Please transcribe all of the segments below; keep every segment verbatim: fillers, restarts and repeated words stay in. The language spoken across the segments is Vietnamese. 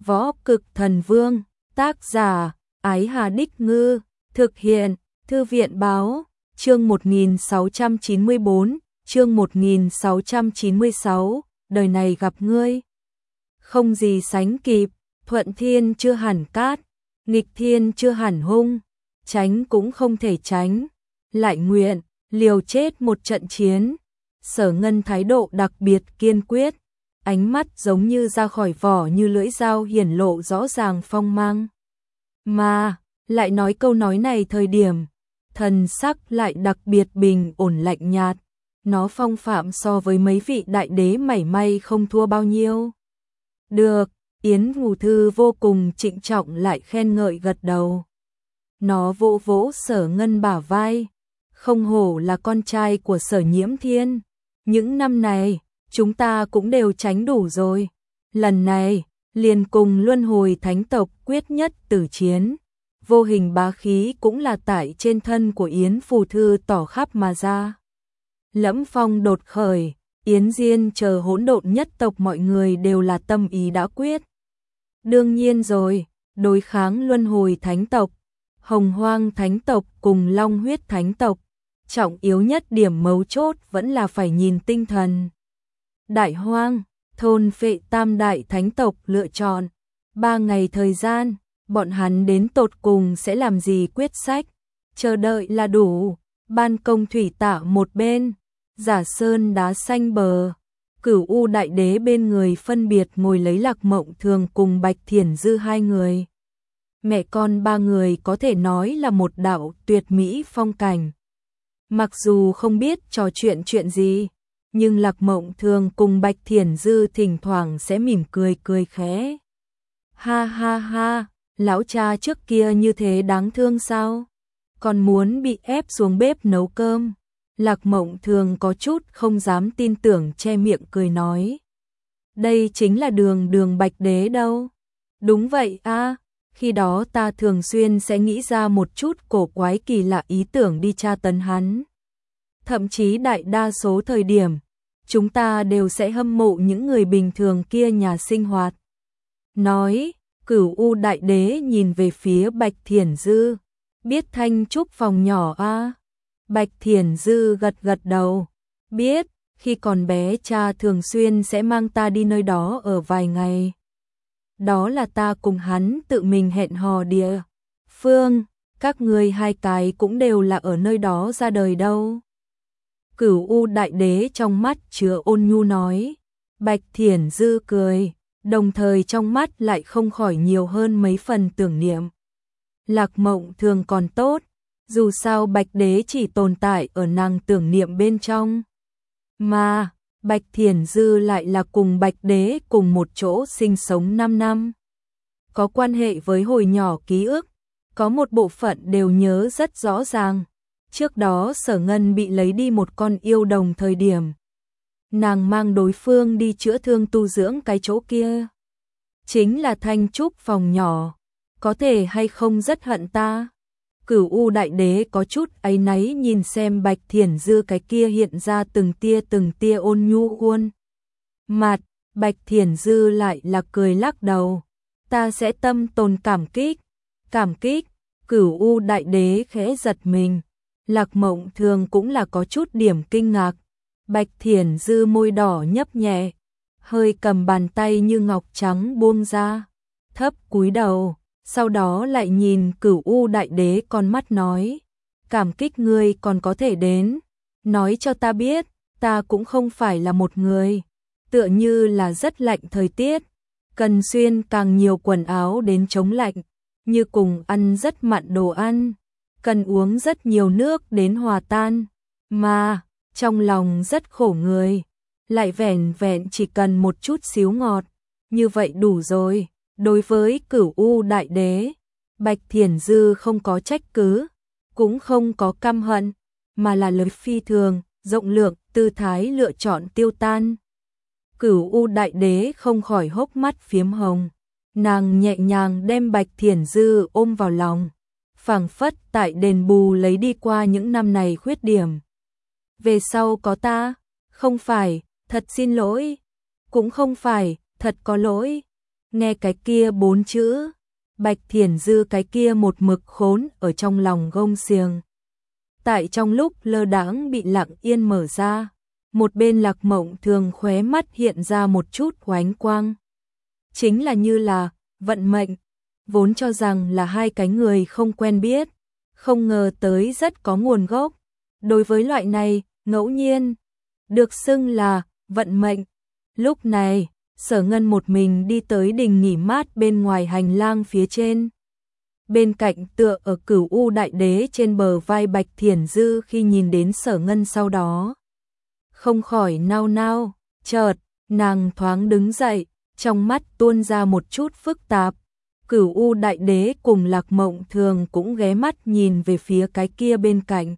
Võ Cực Thần Vương, tác giả, Ái Hà Đích Ngư, thực hiện, Thư viện Báo, chương một nghìn sáu trăm chín mươi bốn, chương một nghìn sáu trăm chín mươi sáu, đời này gặp ngươi. Không gì sánh kịp, thuận thiên chưa hẳn cát, nghịch thiên chưa hẳn hung, tránh cũng không thể tránh, lại nguyện, liều chết một trận chiến. Sở Ngân thái độ đặc biệt kiên quyết, ánh mắt giống như ra khỏi vỏ như lưỡi dao hiển lộ rõ ràng phong mang. Mà, lại nói câu nói này thời điểm, thần sắc lại đặc biệt bình ổn lạnh nhạt, nó phong phạm so với mấy vị đại đế mảy may không thua bao nhiêu. Được, Yến Ngù Thư vô cùng trịnh trọng lại khen ngợi gật đầu. Nó vỗ vỗ Sở Ngân bả vai, không hổ là con trai của Sở Nhiễm Thiên. Những năm này, chúng ta cũng đều tránh đủ rồi. Lần này, liền cùng luân hồi thánh tộc quyết nhất tử chiến. Vô hình bá khí cũng là tại trên thân của Yến Phù Thư tỏ khắp mà ra. Lẫm phong đột khởi, Yến Diên chờ hỗn độn nhất tộc mọi người đều là tâm ý đã quyết. Đương nhiên rồi, đối kháng luân hồi thánh tộc, hồng hoang thánh tộc cùng long huyết thánh tộc. Trọng yếu nhất điểm mấu chốt vẫn là phải nhìn tinh thần. Đại hoang, thôn phệ tam đại thánh tộc lựa chọn. Ba ngày thời gian, bọn hắn đến tột cùng sẽ làm gì quyết sách. Chờ đợi là đủ. Ban công thủy tạ một bên, giả sơn đá xanh bờ. Cửu U đại đế bên người phân biệt ngồi lấy Lạc Mộng Thường cùng Bạch Thiển Dư hai người. Mẹ con ba người có thể nói là một đạo tuyệt mỹ phong cảnh. Mặc dù không biết trò chuyện chuyện gì, nhưng Lạc Mộng Thường cùng Bạch Thiển Dư thỉnh thoảng sẽ mỉm cười cười khẽ. Ha ha ha, lão cha trước kia như thế đáng thương sao? Còn muốn bị ép xuống bếp nấu cơm. Lạc Mộng Thường có chút không dám tin tưởng che miệng cười nói. Đây chính là đường đường Bạch Đế đâu. Đúng vậy a, khi đó ta thường xuyên sẽ nghĩ ra một chút cổ quái kỳ lạ ý tưởng đi tra tấn hắn. Thậm chí đại đa số thời điểm, chúng ta đều sẽ hâm mộ những người bình thường kia nhà sinh hoạt. Nói, Cửu U đại đế nhìn về phía Bạch Thiển Dư, biết Thanh Trúc phòng nhỏ a? Bạch Thiển Dư gật gật đầu, biết, khi còn bé cha thường xuyên sẽ mang ta đi nơi đó ở vài ngày. Đó là ta cùng hắn tự mình hẹn hò địa phương, các ngươi hai cái cũng đều là ở nơi đó ra đời đâu. Cửu U đại đế trong mắt chứa ôn nhu nói. Bạch Thiển Dư cười, đồng thời trong mắt lại không khỏi nhiều hơn mấy phần tưởng niệm. Lạc Mộng Thường còn tốt, dù sao Bạch Đế chỉ tồn tại ở nàng tưởng niệm bên trong. Mà, Bạch Thiển Dư lại là cùng Bạch Đế cùng một chỗ sinh sống năm năm. Có quan hệ với hồi nhỏ ký ức, có một bộ phận đều nhớ rất rõ ràng. Trước đó Sở Ngân bị lấy đi một con yêu đồng thời điểm. Nàng mang đối phương đi chữa thương tu dưỡng cái chỗ kia. Chính là Thanh Trúc phòng nhỏ. Có thể hay không rất hận ta. Cửu U đại đế có chút áy náy nhìn xem Bạch Thiển Dư cái kia hiện ra từng tia từng tia ôn nhu khuôn mặt. Bạch Thiển Dư lại là cười lắc đầu. Ta sẽ tâm tồn cảm kích. Cảm kích. Cửu U đại đế khẽ giật mình. Lạc Mộng Thường cũng là có chút điểm kinh ngạc. Bạch Thiển Dư môi đỏ nhấp nhẹ, hơi cầm bàn tay như ngọc trắng buông ra, thấp cúi đầu, sau đó lại nhìn Cửu U đại đế con mắt nói, cảm kích ngươi còn có thể đến, nói cho ta biết, ta cũng không phải là một người, tựa như là rất lạnh thời tiết, cần xuyên càng nhiều quần áo đến chống lạnh, như cùng ăn rất mặn đồ ăn, cần uống rất nhiều nước đến hòa tan, mà trong lòng rất khổ người, lại vẻn vẹn chỉ cần một chút xíu ngọt, như vậy đủ rồi. Đối với Cửu U đại đế, Bạch Thiển Dư không có trách cứ, cũng không có căm hận, mà là lời phi thường, rộng lượng, tư thái lựa chọn tiêu tan. Cửu U đại đế không khỏi hốc mắt phiếm hồng, nàng nhẹ nhàng đem Bạch Thiển Dư ôm vào lòng, phảng phất tại đền bù lấy đi qua những năm này khuyết điểm. Về sau có ta, không phải, thật xin lỗi, cũng không phải, thật có lỗi. Nghe cái kia bốn chữ, Bạch Thiển Dư cái kia một mực khốn ở trong lòng gông xiềng. Tại trong lúc lơ đãng bị lặng yên mở ra, một bên Lạc Mộng Thường khóe mắt hiện ra một chút oánh quang. Chính là như là vận mệnh, vốn cho rằng là hai cái người không quen biết, không ngờ tới rất có nguồn gốc. Đối với loại này, ngẫu nhiên, được xưng là vận mệnh. Lúc này, Sở Ngân một mình đi tới đình nghỉ mát bên ngoài hành lang phía trên. Bên cạnh tựa ở Cửu U Đại Đế trên bờ vai Bạch Thiển Dư khi nhìn đến Sở Ngân sau đó, không khỏi nao nao, chợt, nàng thoáng đứng dậy, trong mắt tuôn ra một chút phức tạp. Cửu U Đại Đế cùng Lạc Mộng Thường cũng ghé mắt nhìn về phía cái kia bên cạnh.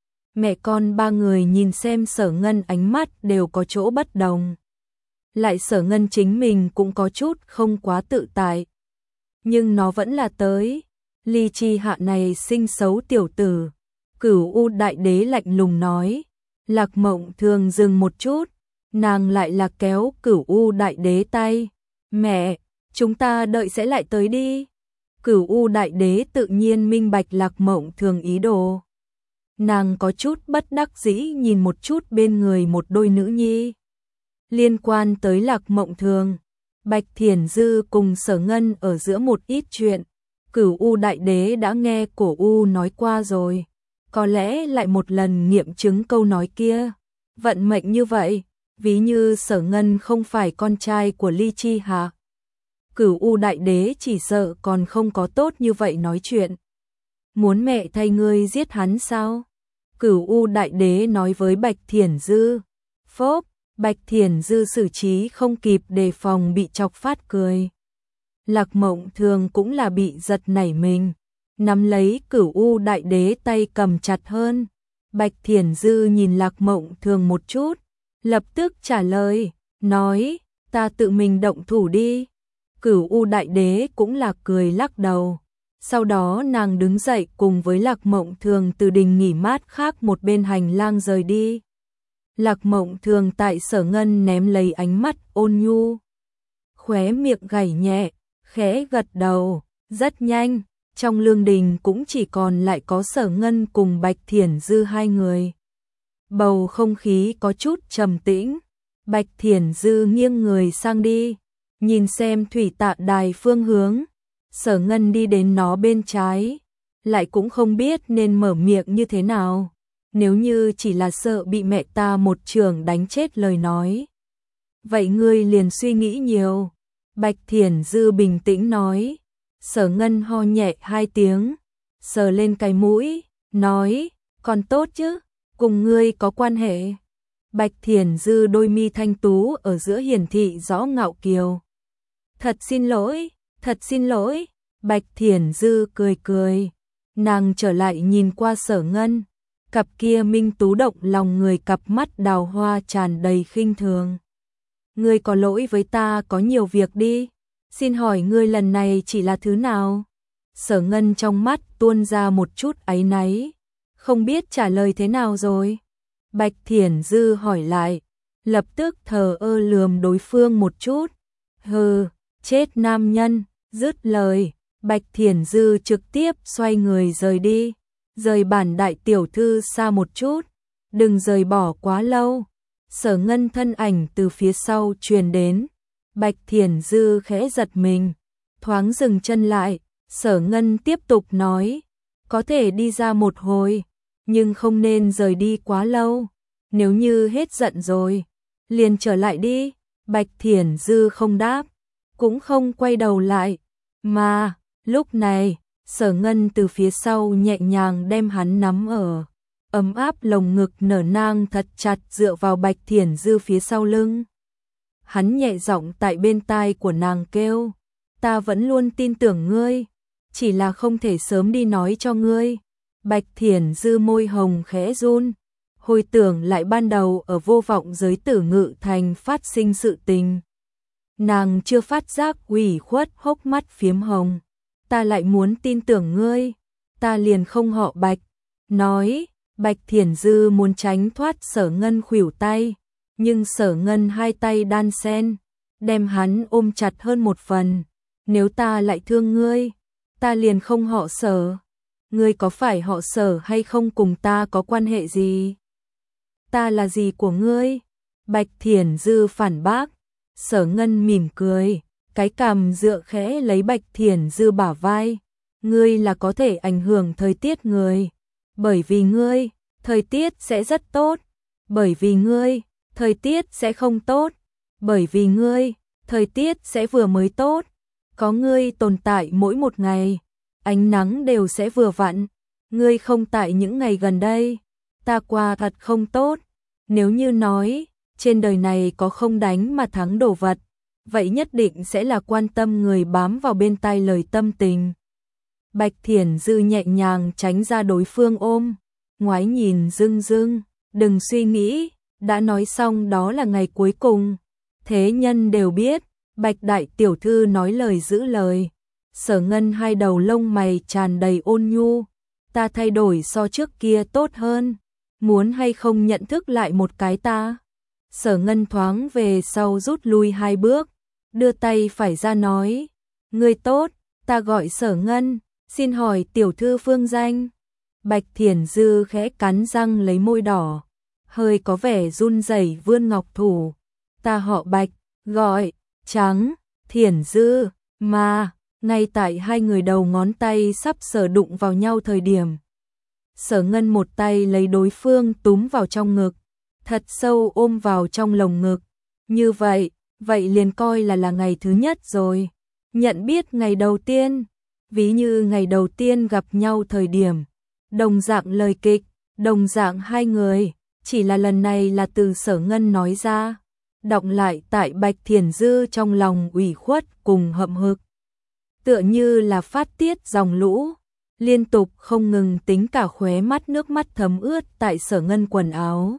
Mẹ con ba người nhìn xem Sở Ngân ánh mắt đều có chỗ bất đồng. Lại Sở Ngân chính mình cũng có chút không quá tự tại. Nhưng nó vẫn là tới. Ly Chi Hạ này sinh xấu tiểu tử. Cửu U Đại Đế lạnh lùng nói. Lạc Mộng Thường dừng một chút, nàng lại là kéo Cửu U Đại Đế tay. Mẹ, chúng ta đợi sẽ lại tới đi. Cửu U Đại Đế tự nhiên minh bạch Lạc Mộng Thường ý đồ. Nàng có chút bất đắc dĩ nhìn một chút bên người một đôi nữ nhi. Liên quan tới Lạc Mộng Thường, Bạch Thiển Dư cùng Sở Ngân ở giữa một ít chuyện, Cửu U Đại Đế đã nghe Cổ U nói qua rồi. Có lẽ lại một lần nghiệm chứng câu nói kia. Vận mệnh như vậy, ví như Sở Ngân không phải con trai của Ly Chi Hạ, Cửu U Đại Đế chỉ sợ còn không có tốt như vậy nói chuyện. Muốn mẹ thay ngươi giết hắn sao? Cửu U Đại Đế nói với Bạch Thiển Dư. Phốp, Bạch Thiển Dư xử trí không kịp đề phòng bị chọc phát cười. Lạc Mộng Thường cũng là bị giật nảy mình, nắm lấy Cửu U Đại Đế tay cầm chặt hơn. Bạch Thiển Dư nhìn Lạc Mộng Thường một chút, lập tức trả lời, nói, ta tự mình động thủ đi. Cửu U Đại Đế cũng là cười lắc đầu. Sau đó nàng đứng dậy cùng với Lạc Mộng Thường từ đình nghỉ mát khác một bên hành lang rời đi. Lạc Mộng Thường tại Sở Ngân ném lấy ánh mắt ôn nhu, khóe miệng gảy nhẹ, khẽ gật đầu. Rất nhanh, trong lương đình cũng chỉ còn lại có Sở Ngân cùng Bạch Thiển Dư hai người. Bầu không khí có chút trầm tĩnh. Bạch Thiển Dư nghiêng người sang đi, nhìn xem thủy tạ đài phương hướng. Sở Ngân đi đến nó bên trái, lại cũng không biết nên mở miệng như thế nào. Nếu như chỉ là sợ bị mẹ ta một trường đánh chết lời nói, vậy ngươi liền suy nghĩ nhiều. Bạch Thiển Dư bình tĩnh nói. Sở Ngân ho nhẹ hai tiếng, sờ lên cái mũi, nói, còn tốt chứ, cùng ngươi có quan hệ. Bạch Thiển Dư đôi mi thanh tú ở giữa hiển thị rõ ngạo kiều. Thật xin lỗi, thật xin lỗi. Bạch Thiển Dư cười cười, nàng trở lại nhìn qua Sở Ngân, cặp kia minh tú động lòng người cặp mắt đào hoa tràn đầy khinh thường. Ngươi có lỗi với ta có nhiều việc đi, xin hỏi ngươi lần này chỉ là thứ nào? Sở Ngân trong mắt tuôn ra một chút áy náy, không biết trả lời thế nào rồi. Bạch Thiển Dư hỏi lại, lập tức thờ ơ lườm đối phương một chút. Hừ, chết nam nhân. Dứt lời, Bạch Thiển Dư trực tiếp xoay người rời đi, rời bản đại tiểu thư xa một chút, đừng rời bỏ quá lâu. Sở Ngân thân ảnh từ phía sau truyền đến, Bạch Thiển Dư khẽ giật mình, thoáng dừng chân lại. Sở Ngân tiếp tục nói, có thể đi ra một hồi, nhưng không nên rời đi quá lâu. Nếu như hết giận rồi, liền trở lại đi. Bạch Thiển Dư không đáp, cũng không quay đầu lại. Mà, lúc này, Sở Ngân từ phía sau nhẹ nhàng đem hắn nắm ở ấm áp lồng ngực, nở nang thật chặt dựa vào Bạch Thiển Dư phía sau lưng. Hắn nhẹ giọng tại bên tai của nàng kêu, ta vẫn luôn tin tưởng ngươi, chỉ là không thể sớm đi nói cho ngươi. Bạch Thiển Dư môi hồng khẽ run, hồi tưởng lại ban đầu ở Vô Vọng Giới Tử Ngự Thành phát sinh sự tình. Nàng chưa phát giác ủy khuất, hốc mắt phiếm hồng. Ta lại muốn tin tưởng ngươi, ta liền không họ Bạch. Nói, Bạch Thiển Dư muốn tránh thoát Sở Ngân khuỷu tay, nhưng Sở Ngân hai tay đan sen, đem hắn ôm chặt hơn một phần. Nếu ta lại thương ngươi, ta liền không họ Sở. Ngươi có phải họ Sở hay không cùng ta có quan hệ gì? Ta là gì của ngươi? Bạch Thiển Dư phản bác. Sở Ngân mỉm cười, cái cằm dựa khẽ lấy Bạch Thiển Dư bả vai. Ngươi là có thể ảnh hưởng thời tiết người. Bởi vì ngươi, thời tiết sẽ rất tốt. Bởi vì ngươi, thời tiết sẽ không tốt. Bởi vì ngươi, thời tiết sẽ vừa mới tốt. Có ngươi tồn tại mỗi một ngày, ánh nắng đều sẽ vừa vặn. Ngươi không tại những ngày gần đây, ta qua thật không tốt. Nếu như nói, trên đời này có không đánh mà thắng đồ vật, vậy nhất định sẽ là quan tâm người bám vào bên tai lời tâm tình. Bạch Thiển Dư nhẹ nhàng tránh ra đối phương ôm, ngoái nhìn dưng dưng, đừng suy nghĩ, đã nói xong đó là ngày cuối cùng. Thế nhân đều biết, Bạch đại tiểu thư nói lời giữ lời. Sở Ngân hai đầu lông mày tràn đầy ôn nhu, ta thay đổi so trước kia tốt hơn, muốn hay không nhận thức lại một cái ta? Sở Ngân thoáng về sau rút lui hai bước, đưa tay phải ra nói, ngươi tốt, ta gọi Sở Ngân, xin hỏi tiểu thư phương danh. Bạch Thiển Dư khẽ cắn răng lấy môi đỏ, hơi có vẻ run rẩy vươn ngọc thủ, ta họ Bạch, gọi Trắng Thiển Dư. Mà ngay tại hai người đầu ngón tay sắp sờ đụng vào nhau thời điểm, Sở Ngân một tay lấy đối phương túm vào trong ngực, thật sâu ôm vào trong lồng ngực. Như vậy, vậy liền coi là là ngày thứ nhất rồi. Nhận biết ngày đầu tiên, ví như ngày đầu tiên gặp nhau thời điểm, đồng dạng lời kịch, đồng dạng hai người, chỉ là lần này là từ Sở Ngân nói ra, đọng lại tại Bạch Thiển Dư trong lòng ủy khuất cùng hậm hực. Tựa như là phát tiết dòng lũ, liên tục không ngừng tính cả khóe mắt nước mắt thấm ướt tại Sở Ngân quần áo.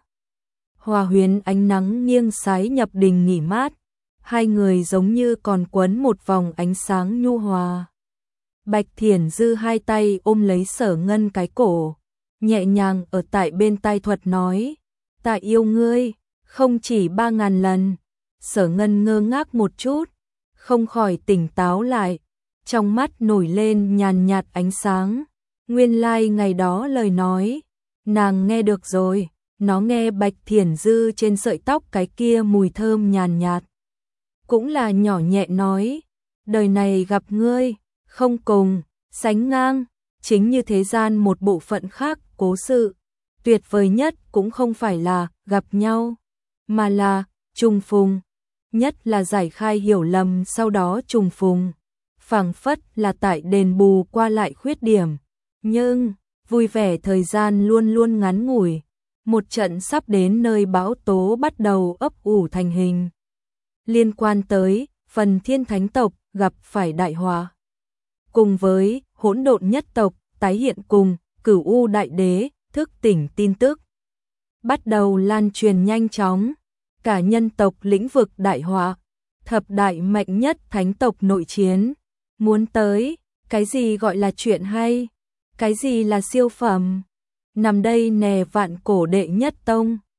Hòa huyến ánh nắng nghiêng sái nhập đình nghỉ mát, hai người giống như còn quấn một vòng ánh sáng nhu hòa. Bạch Thiển Dư hai tay ôm lấy Sở Ngân cái cổ, nhẹ nhàng ở tại bên tai thuật nói, ta yêu ngươi, không chỉ ba ngàn lần. Sở Ngân ngơ ngác một chút, không khỏi tỉnh táo lại, trong mắt nổi lên nhàn nhạt ánh sáng. Nguyên lai like ngày đó lời nói, nàng nghe được rồi, nó nghe Bạch Thiển Dư trên sợi tóc cái kia mùi thơm nhàn nhạt. Cũng là nhỏ nhẹ nói, đời này gặp ngươi, không cùng, sánh ngang, chính như thế gian một bộ phận khác cố sự. Tuyệt vời nhất cũng không phải là gặp nhau, mà là trùng phùng, nhất là giải khai hiểu lầm sau đó trùng phùng. Phảng phất là tại đền bù qua lại khuyết điểm, nhưng vui vẻ thời gian luôn luôn ngắn ngủi, một trận sắp đến nơi bão tố bắt đầu ấp ủ thành hình. Liên quan tới phần thiên thánh tộc gặp phải đại họa, cùng với hỗn độn nhất tộc tái hiện cùng Cửu U đại đế thức tỉnh tin tức bắt đầu lan truyền nhanh chóng, cả nhân tộc lĩnh vực đại họa, thập đại mạnh nhất thánh tộc nội chiến. Muốn tới, cái gì gọi là chuyện hay, cái gì là siêu phẩm. Nằm đây nè vạn cổ đệ nhất tông,